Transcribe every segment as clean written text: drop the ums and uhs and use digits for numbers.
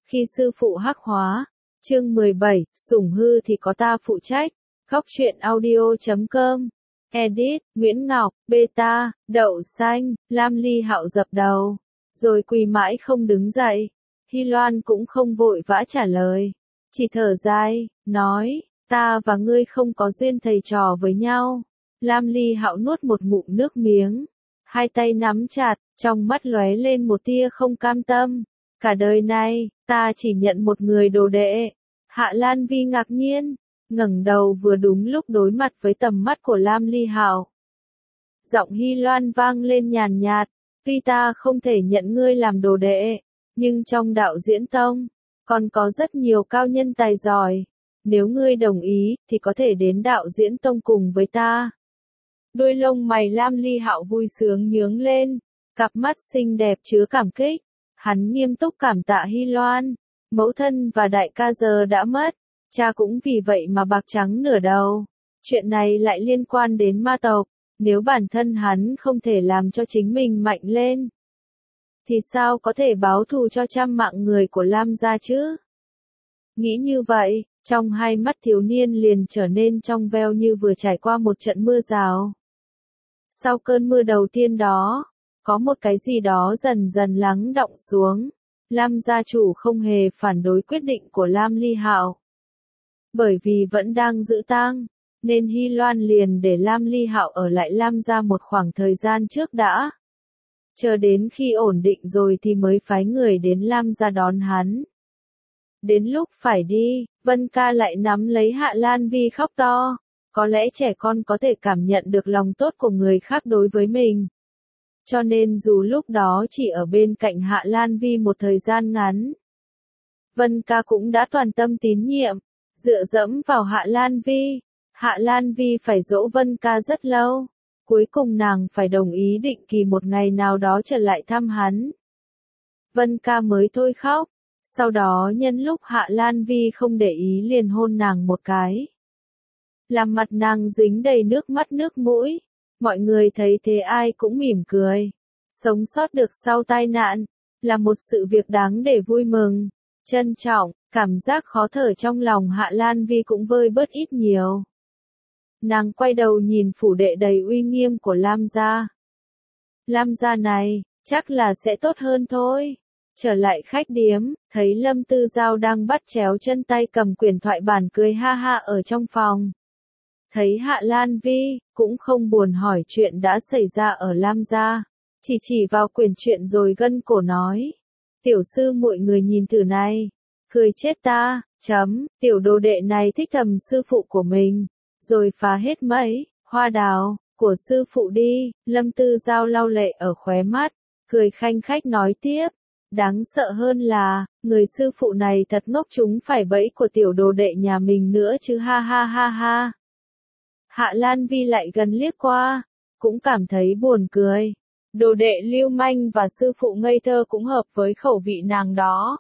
Khi sư phụ hắc hóa. Chương 17, sủng hư thì có ta phụ trách. Góc truyện audio.com. Edit, Nguyễn Ngọc, Beta, Đậu Xanh, Lam Ly Hạo dập đầu. Rồi quỳ mãi không đứng dậy. Hy Loan cũng không vội vã trả lời. Chỉ thở dài, nói, ta và ngươi không có duyên thầy trò với nhau. Lam Ly Hạo nuốt một ngụm nước miếng. Hai tay nắm chặt, trong mắt lóe lên một tia không cam tâm. Cả đời này, ta chỉ nhận một người đồ đệ. Hạ Lan Vi ngạc nhiên, ngẩng đầu vừa đúng lúc đối mặt với tầm mắt của Lam Ly Hạo. Giọng Hy Loan vang lên nhàn nhạt, tuy ta không thể nhận ngươi làm đồ đệ, nhưng trong đạo diễn tông, còn có rất nhiều cao nhân tài giỏi. Nếu ngươi đồng ý, thì có thể đến đạo diễn tông cùng với ta. Đôi lông mày Lam Ly Hạo vui sướng nhướng lên, cặp mắt xinh đẹp chứa cảm kích. Hắn nghiêm túc cảm tạ Hy Loan, mẫu thân và đại ca giờ đã mất, cha cũng vì vậy mà bạc trắng nửa đầu. Chuyện này lại liên quan đến ma tộc, nếu bản thân hắn không thể làm cho chính mình mạnh lên, thì sao có thể báo thù cho trăm mạng người của Lam gia chứ? Nghĩ như vậy, trong hai mắt thiếu niên liền trở nên trong veo như vừa trải qua một trận mưa rào. Sau cơn mưa đầu tiên đó, có một cái gì đó dần dần lắng đọng xuống. Lam gia chủ không hề phản đối quyết định của Lam Ly Hạo. Bởi vì vẫn đang giữ tang, nên Hy Loan liền để Lam Ly Hạo ở lại Lam gia một khoảng thời gian trước đã. Chờ đến khi ổn định rồi thì mới phái người đến Lam gia đón hắn. Đến lúc phải đi, Vân Ca lại nắm lấy Hạ Lan Vi khóc to. Có lẽ trẻ con có thể cảm nhận được lòng tốt của người khác đối với mình. Cho nên dù lúc đó chỉ ở bên cạnh Hạ Lan Vi một thời gian ngắn, Vân Ca cũng đã toàn tâm tín nhiệm, dựa dẫm vào Hạ Lan Vi. Hạ Lan Vi phải dỗ Vân Ca rất lâu, cuối cùng nàng phải đồng ý định kỳ một ngày nào đó trở lại thăm hắn. Vân Ca mới thôi khóc, sau đó nhân lúc Hạ Lan Vi không để ý liền hôn nàng một cái. Làm mặt nàng dính đầy nước mắt nước mũi. Mọi người thấy thế ai cũng mỉm cười. Sống sót được sau tai nạn, là một sự việc đáng để vui mừng, trân trọng, cảm giác khó thở trong lòng Hạ Lan Vi cũng vơi bớt ít nhiều. Nàng quay đầu nhìn phủ đệ đầy uy nghiêm của Lam gia. Lam gia này, chắc là sẽ tốt hơn thôi. Trở lại khách điếm, thấy Lâm Tư Giao đang bắt chéo chân tay cầm quyển thoại bản cười ha ha ở trong phòng. Thấy Hạ Lan Vi, cũng không buồn hỏi chuyện đã xảy ra ở Lam gia, chỉ vào quyển truyện rồi gân cổ nói. Tiểu sư muội người nhìn thử này, cười chết ta, tiểu đồ đệ này thích thầm sư phụ của mình, rồi phá hết mấy, hoa đào, của sư phụ đi. Lâm Tư Giao lau lệ ở khóe mắt, cười khanh khách nói tiếp. Đáng sợ hơn là, người sư phụ này thật ngốc chúng phải bẫy của tiểu đồ đệ nhà mình nữa chứ ha ha ha ha. Hạ Lan Vi lại gần liếc qua, cũng cảm thấy buồn cười. Đồ đệ lưu manh và sư phụ ngây thơ cũng hợp với khẩu vị nàng đó.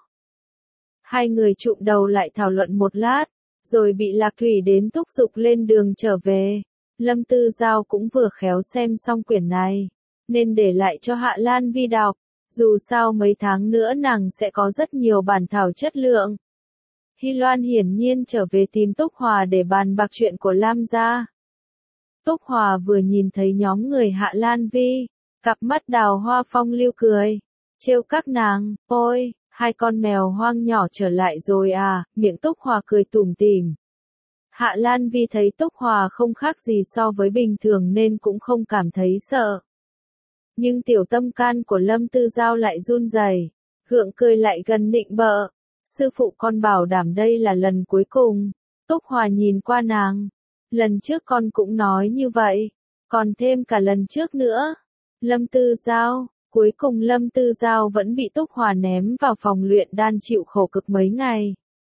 Hai người chụm đầu lại thảo luận một lát, rồi bị Lạc Thủy đến thúc giục lên đường trở về. Lâm Tư Giao cũng vừa khéo xem xong quyển này, nên để lại cho Hạ Lan Vi đọc. Dù sao mấy tháng nữa nàng sẽ có rất nhiều bản thảo chất lượng. Hy Loan hiển nhiên trở về tìm Túc Hòa để bàn bạc chuyện của Lam gia. Túc Hòa vừa nhìn thấy nhóm người Hạ Lan Vi, cặp mắt đào hoa phong lưu cười, trêu các nàng, ôi, hai con mèo hoang nhỏ trở lại rồi à, miệng Túc Hòa cười tủm tỉm. Hạ Lan Vi thấy Túc Hòa không khác gì so với bình thường nên cũng không cảm thấy sợ. Nhưng tiểu tâm can của Lâm Tư Giao lại run rẩy, gượng cười lại gần nịnh bợ. Sư phụ con bảo đảm đây là lần cuối cùng. Túc Hòa nhìn qua nàng. Lần trước con cũng nói như vậy, còn thêm cả lần trước nữa. Lâm Tư Giao, cuối cùng Lâm Tư Giao vẫn bị Túc Hòa ném vào phòng luyện đan chịu khổ cực mấy ngày.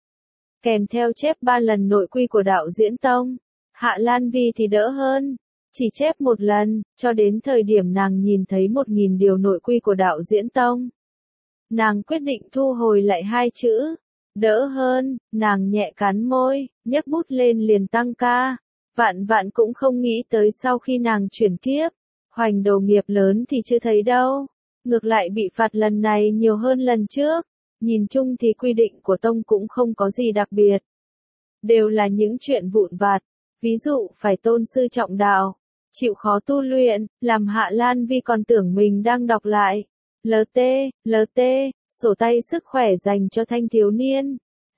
Kèm theo chép 3 lần nội quy của đạo diễn tông, Hạ Lan Vi thì đỡ hơn. Chỉ chép một lần, cho đến thời điểm nàng nhìn thấy 1000 điều nội quy của đạo diễn tông. Nàng quyết định thu hồi lại 2 chữ. Đỡ hơn, nàng nhẹ cắn môi, nhấc bút lên liền tăng ca. Vạn cũng không nghĩ tới sau khi nàng chuyển kiếp, hoành đầu nghiệp lớn thì chưa thấy đâu. Ngược lại bị phạt lần này nhiều hơn lần trước. Nhìn chung thì quy định của tông cũng không có gì đặc biệt. Đều là những chuyện vụn vặt, ví dụ phải tôn sư trọng đạo, chịu khó tu luyện, làm Hạ Lan Vi còn tưởng mình đang đọc lại. LT, sổ tay sức khỏe dành cho thanh thiếu niên.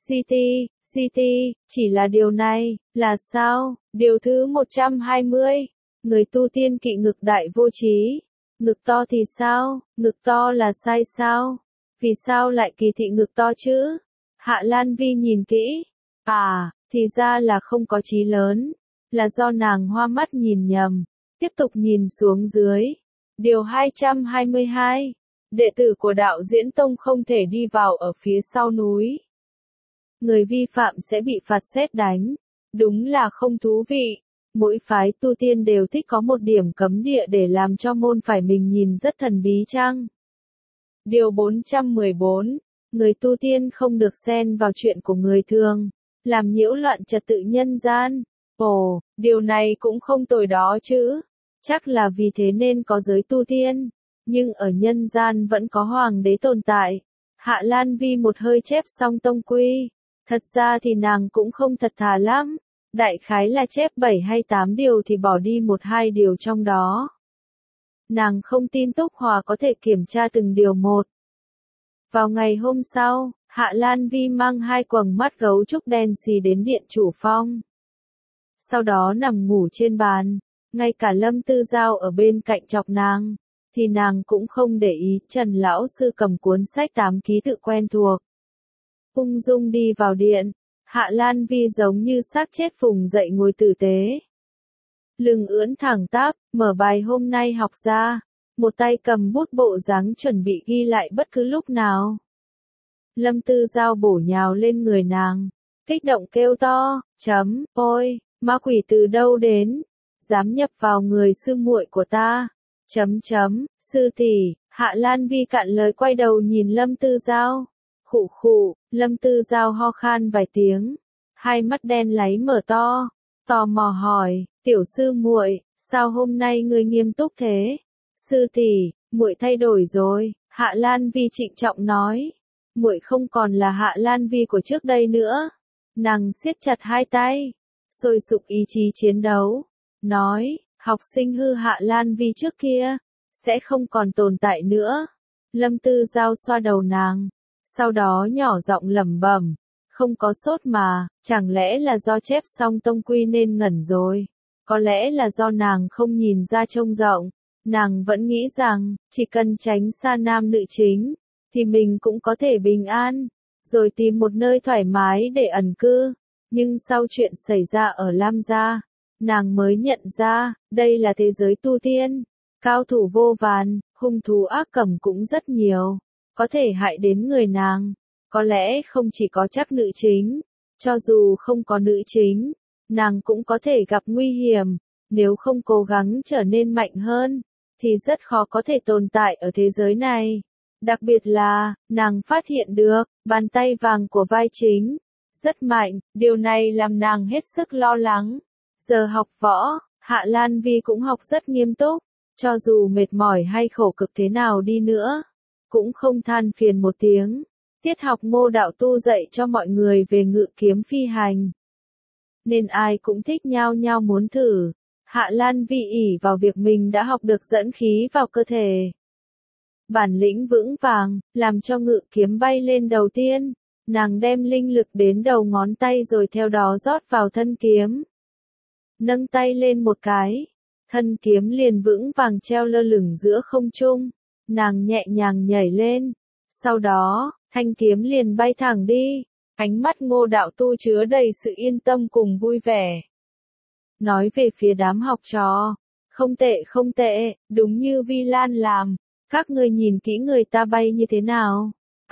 CT, chỉ là điều này, là sao? Điều thứ 120, người tu tiên kỵ ngực đại vô trí. Ngực to thì sao? Ngực to là sai sao? Vì sao lại kỳ thị ngực to chứ? Hạ Lan Vi nhìn kỹ. Thì ra là không có chí lớn. Là do nàng hoa mắt nhìn nhầm. Tiếp tục nhìn xuống dưới. Điều 222. Đệ tử của đạo diễn tông không thể đi vào ở phía sau núi. Người vi phạm sẽ bị phạt sét đánh. Đúng là không thú vị. Mỗi phái tu tiên đều thích có một điểm cấm địa để làm cho môn phái mình nhìn rất thần bí chăng? Điều 414. Người tu tiên không được xen vào chuyện của người thường, làm nhiễu loạn trật tự nhân gian. Ồ, điều này cũng không tồi đó chứ. Chắc là vì thế nên có giới tu tiên. Nhưng ở nhân gian vẫn có hoàng đế tồn tại. Hạ Lan Vi một hơi chép xong tông quy. Thật ra thì nàng cũng không thật thà lắm. Đại khái là chép 7 hay 8 điều thì bỏ đi 1-2 điều trong đó. Nàng không tin Túc Hòa có thể kiểm tra từng điều một. Vào ngày hôm sau, Hạ Lan Vi mang 2 quầng mắt gấu trúc đen xì đến điện chủ phong. Sau đó nằm ngủ trên bàn, ngay cả Lâm Tư Giao ở bên cạnh chọc nàng, thì nàng cũng không để ý. Trần lão sư cầm cuốn sách 8 ký tự quen thuộc. Ung dung đi vào điện, Hạ Lan Vi giống như xác chết phùng dậy ngồi tử tế. Lưng ưỡn thẳng tắp, mở bài hôm nay học ra, một tay cầm bút bộ dáng chuẩn bị ghi lại bất cứ lúc nào. Lâm Tư Giao bổ nhào lên người nàng, kích động kêu to, ôi, ma quỷ từ đâu đến, dám nhập vào người sư muội của ta, sư tỷ. Hạ Lan Vi cạn lời quay đầu nhìn Lâm Tư Giao. Khụ, Lâm Tư Giao ho khan vài tiếng, hai mắt đen láy mở to, tò mò hỏi, tiểu sư muội, sao hôm nay ngươi nghiêm túc thế? Sư tỷ, muội thay đổi rồi, Hạ Lan Vi trịnh trọng nói. Muội không còn là Hạ Lan Vi của trước đây nữa. Nàng siết chặt hai tay, sôi sục ý chí chiến đấu, nói, học sinh hư Hạ Lan Vi trước kia, sẽ không còn tồn tại nữa. Lâm Tư Giao xoa đầu nàng, sau đó nhỏ giọng lẩm bẩm, không có sốt mà, chẳng lẽ là do chép xong tông quy nên ngẩn rồi, có lẽ là do nàng không nhìn ra trông rộng, nàng vẫn nghĩ rằng, chỉ cần tránh xa nam nữ chính, thì mình cũng có thể bình an, rồi tìm một nơi thoải mái để ẩn cư, nhưng sau chuyện xảy ra ở Lam Gia, nàng mới nhận ra, đây là thế giới tu tiên, cao thủ vô vàn, hung thú ác cầm cũng rất nhiều. Có thể hại đến người nàng, có lẽ không chỉ có chắc nữ chính, cho dù không có nữ chính, nàng cũng có thể gặp nguy hiểm, nếu không cố gắng trở nên mạnh hơn, thì rất khó có thể tồn tại ở thế giới này. Đặc biệt là, nàng phát hiện được, bàn tay vàng của vai chính, rất mạnh, điều này làm nàng hết sức lo lắng. Giờ học võ, Hạ Lan Vi cũng học rất nghiêm túc, cho dù mệt mỏi hay khổ cực thế nào đi nữa, cũng không than phiền một tiếng. Tiết học Ngô đạo tu dạy cho mọi người về ngự kiếm phi hành, nên ai cũng thích nhao nhao muốn thử. Hạ Lan Vi ỷ vào việc mình đã học được dẫn khí vào cơ thể, bản lĩnh vững vàng, làm cho ngự kiếm bay lên đầu tiên. Nàng đem linh lực đến đầu ngón tay rồi theo đó rót vào thân kiếm. Nâng tay lên một cái, thân kiếm liền vững vàng treo lơ lửng giữa không trung. Nàng nhẹ nhàng nhảy lên, sau đó, thanh kiếm liền bay thẳng đi. Ánh mắt Ngô đạo tu chứa đầy sự yên tâm cùng vui vẻ. Nói về phía đám học trò, không tệ, đúng như Vi Lan làm. Các ngươi nhìn kỹ người ta bay như thế nào?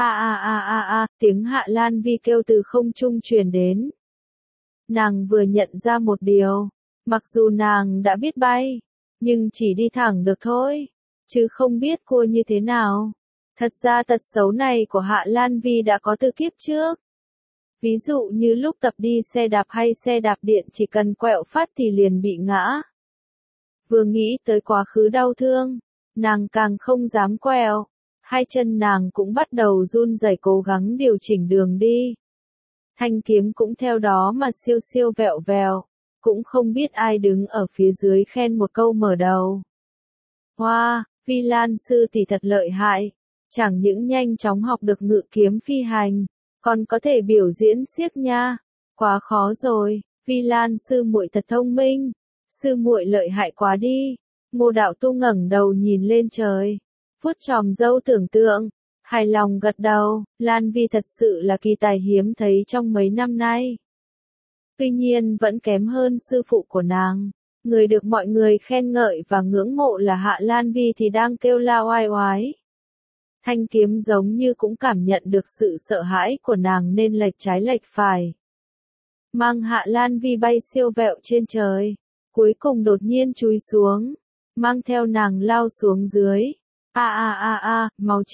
Tiếng Hạ Lan Vi kêu từ không trung truyền đến. Nàng vừa nhận ra một điều, mặc dù nàng đã biết bay, nhưng chỉ đi thẳng được thôi, chứ không biết cua như thế nào. Thật ra tật xấu này của Hạ Lan Vi đã có từ kiếp trước. Ví dụ như lúc tập đi xe đạp hay xe đạp điện chỉ cần quẹo phát thì liền bị ngã. Vừa nghĩ tới quá khứ đau thương, nàng càng không dám quẹo. hai chân nàng cũng bắt đầu run rẩy cố gắng điều chỉnh đường đi. Thanh kiếm cũng theo đó mà siêu siêu vẹo vèo, cũng không biết ai đứng ở phía dưới khen một câu mở đầu. Hoa, Vi Lan sư tỷ thật lợi hại, chẳng những nhanh chóng học được ngự kiếm phi hành, còn có thể biểu diễn xiếc nha, quá khó rồi, Vi Lan sư muội thật thông minh, sư muội lợi hại quá đi. Ngô Đạo Tu ngẩng đầu nhìn lên trời, vuốt chòm râu tưởng tượng, hài lòng gật đầu, Lan Vi thật sự là kỳ tài hiếm thấy trong mấy năm nay. Tuy nhiên vẫn kém hơn sư phụ của nàng, người được mọi người khen ngợi và ngưỡng mộ là Hạ Lan Vi thì đang kêu la oai oái. Thanh kiếm giống như cũng cảm nhận được sự sợ hãi của nàng nên lệch trái lệch phải. Mang Hạ Lan Vi bay siêu vẹo trên trời, cuối cùng đột nhiên chúi xuống, mang theo nàng lao xuống dưới. Mau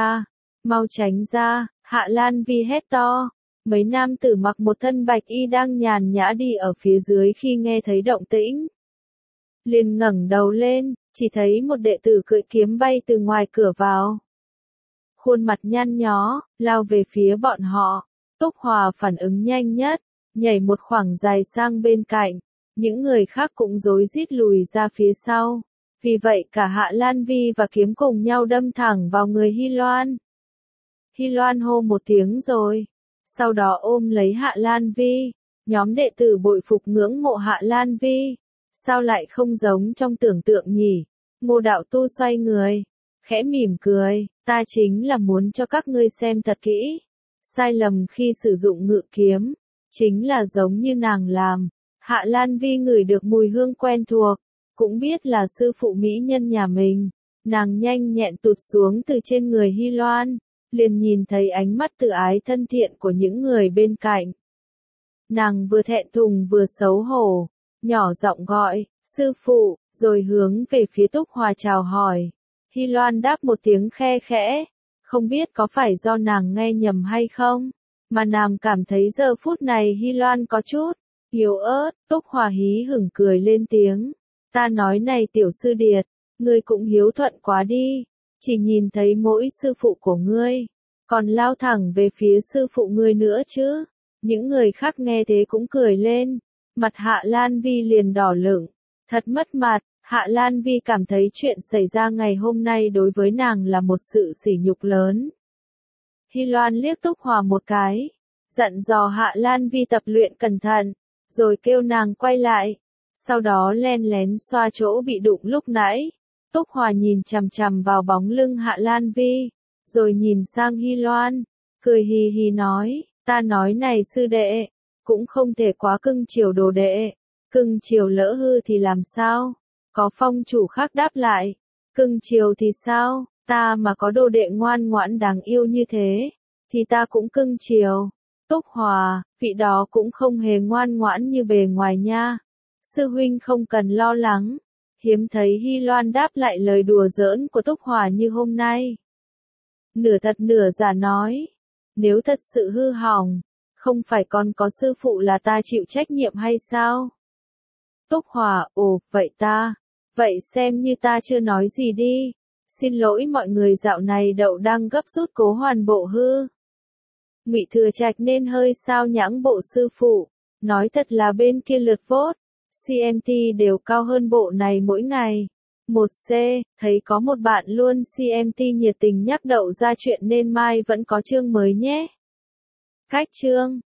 tránh ra, Hạ Lan Vi hét to. Mấy nam tử mặc một thân bạch y đang nhàn nhã đi ở phía dưới khi nghe thấy động tĩnh. Liền ngẩng đầu lên, chỉ thấy một đệ tử cưỡi kiếm bay từ ngoài cửa vào. Khuôn mặt nhăn nhó, lao về phía bọn họ. Túc Hòa phản ứng nhanh nhất, nhảy một khoảng dài sang bên cạnh. Những người khác cũng rối rít lùi ra phía sau. Vì vậy cả Hạ Lan Vi và kiếm cùng nhau đâm thẳng vào người Hy Loan. Hy Loan hô một tiếng rồi. Sau đó ôm lấy Hạ Lan Vi, nhóm đệ tử bội phục ngưỡng mộ Hạ Lan Vi. Sao lại không giống trong tưởng tượng nhỉ? Ngô Đạo Tu xoay người, khẽ mỉm cười, ta chính là muốn cho các ngươi xem thật kỹ. Sai lầm khi sử dụng ngự kiếm, chính là giống như nàng làm. Hạ Lan Vi ngửi được mùi hương quen thuộc, cũng biết là sư phụ mỹ nhân nhà mình. Nàng nhanh nhẹn tụt xuống từ trên người Hy Loan, liền nhìn thấy ánh mắt tự ái thân thiện của những người bên cạnh. Nàng vừa thẹn thùng vừa xấu hổ, nhỏ giọng gọi, sư phụ, rồi hướng về phía Túc Hòa chào hỏi. Hy Loan đáp một tiếng khe khẽ, không biết có phải do nàng nghe nhầm hay không, mà nàng cảm thấy giờ phút này Hy Loan có chút yếu ớt. Túc Hòa hí hửng cười lên tiếng, ta nói này tiểu sư điệt, ngươi cũng hiếu thuận quá đi, chỉ nhìn thấy mỗi sư phụ của ngươi, còn lao thẳng về phía sư phụ ngươi nữa chứ. Những người khác nghe thế cũng cười lên, mặt Hạ Lan Vi liền đỏ lửng, thật mất mặt. Hạ Lan Vi cảm thấy chuyện xảy ra ngày hôm nay đối với nàng là một sự sỉ nhục lớn. Hy Loan liếc Túc Hòa một cái, dặn dò Hạ Lan Vi tập luyện cẩn thận, rồi kêu nàng quay lại, sau đó len lén xoa chỗ bị đụng lúc nãy. Túc Hòa nhìn chằm chằm vào bóng lưng Hạ Lan Vi, rồi nhìn sang Hy Loan, cười hì hì nói, ta nói này sư đệ, cũng không thể quá cưng chiều đồ đệ, cưng chiều lỡ hư thì làm sao? Có phong chủ khác đáp lại, cưng chiều thì sao, ta mà có đồ đệ ngoan ngoãn đáng yêu như thế, thì ta cũng cưng chiều. Túc Hòa, vị đó cũng không hề ngoan ngoãn như bề ngoài nha. Sư huynh không cần lo lắng. Hiếm thấy Hy Loan đáp lại lời đùa giỡn của Túc Hòa như hôm nay. Nửa thật nửa giả nói, nếu thật sự hư hỏng, không phải còn có sư phụ là ta chịu trách nhiệm hay sao? Túc Hòa, ồ, vậy xem như ta chưa nói gì đi. Xin lỗi mọi người, dạo này Đậu đang gấp rút cố hoàn bộ hư. Ngụy Thừa Trạch nên hơi sao nhãng bộ sư phụ, nói thật là bên kia lượt vote, CMT đều cao hơn bộ này mỗi ngày. 1C, thấy có một bạn luôn CMT nhiệt tình nhắc Đậu ra chuyện nên mai vẫn có chương mới nhé. Cách chương